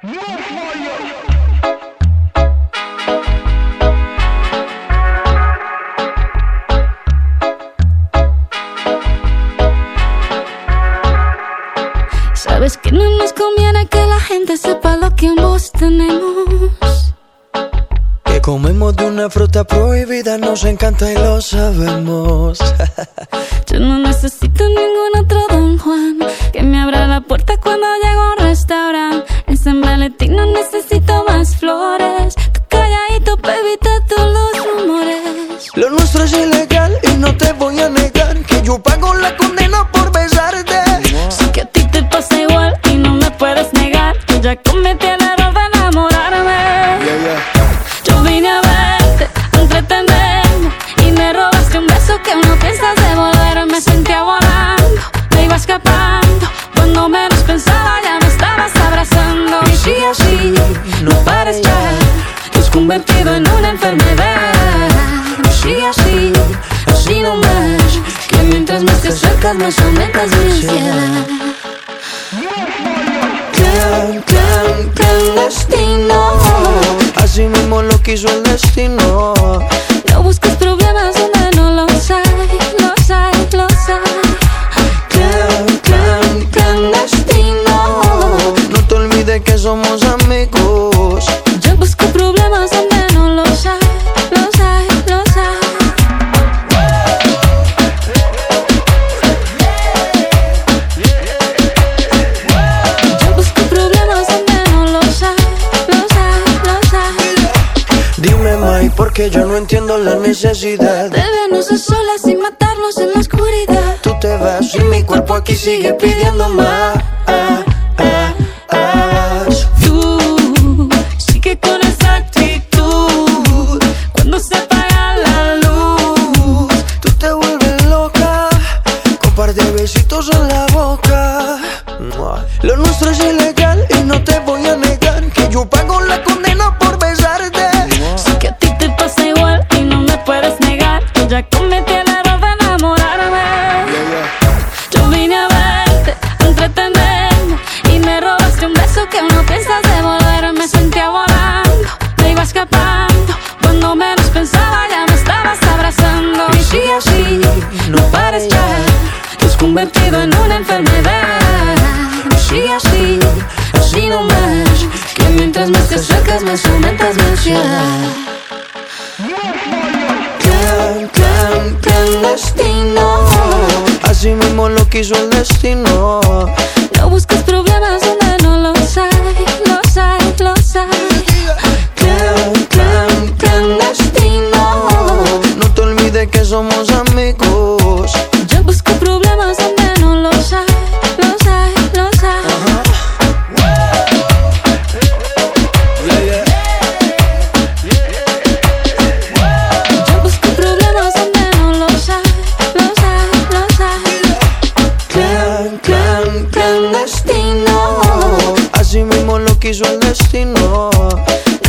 Sabes que no nos conviene que la gente sepa lo que ambos tenemos. Que comemos de una fruta prohibida, nos encanta y lo sabemos. Yo no necesito ningún otro Don Juan que me abra la puerta cuando llego a un restaurante. En San Valentín no necesito más flores. Tú calladito pa' evitar todos los rumores. Lo nuestro es ilegal y no te voy a negar que yo pago la condena por besarte. Sé que a ti te pasa igual y no me puedes negar que ya cometí el error de enamorarme. Yo vine a verte, a entretenerme y me robaste un beso que no piensas devolver. Me sentía volando, me iba escapando. Cuando menos pensaba ya me estabas abrazando. Y sigue así, no pares ya, te has convertido en una enfermedad. Y sigue así, así no más, que mientras más te acercas más aumentas mi ansiedad. Clandestino, así mismo lo quiso el destino. No busques problemas donde no los hay, los hay, los hay. Clandestino, no te olvides que somos amigos. Yo busco problemas donde no los hay, los hay, los hay. Yo busco problemas donde no los hay, los hay, los hay. Dime, Mai, porque yo no entiendo la necesidad De vernos a solas sin matarnos en la oscuridad. Tú te vas y mi cuerpo aquí sigue pidiendo más. Tú sigue con esa actitud cuando se apaga la luz. Tú te vuelves loca con par de besitos en la boca. Lo nuestro es ilegal y no te voy a negar que yo pago la condena por besarte. Sé que a ti te pasa igual y no me puedes negar que ya cometí el error de enamorarme. Yo vine a verte, a entretenerme y me robaste un beso que no piensas devolver. Me sentía volando, me iba escapando. Cuando menos pensaba ya me estabas abrazando. Y sigue así, no pares ya, te has convertido en una enfermedad. Y sigue así, así no más, que mientras más te acercas más aumentas mi ansiedad. Clandestino, así mismo lo quiso el destino. No busques problemas donde no los hay, los hay, los hay. Clandestino, no te olvides que somos amigos. Yo busco problemas donde no los hay, los hay, los hay. Yo busco problemas donde no los hay, los hay, los hay. Clandestino, así mismo lo quiso el destino.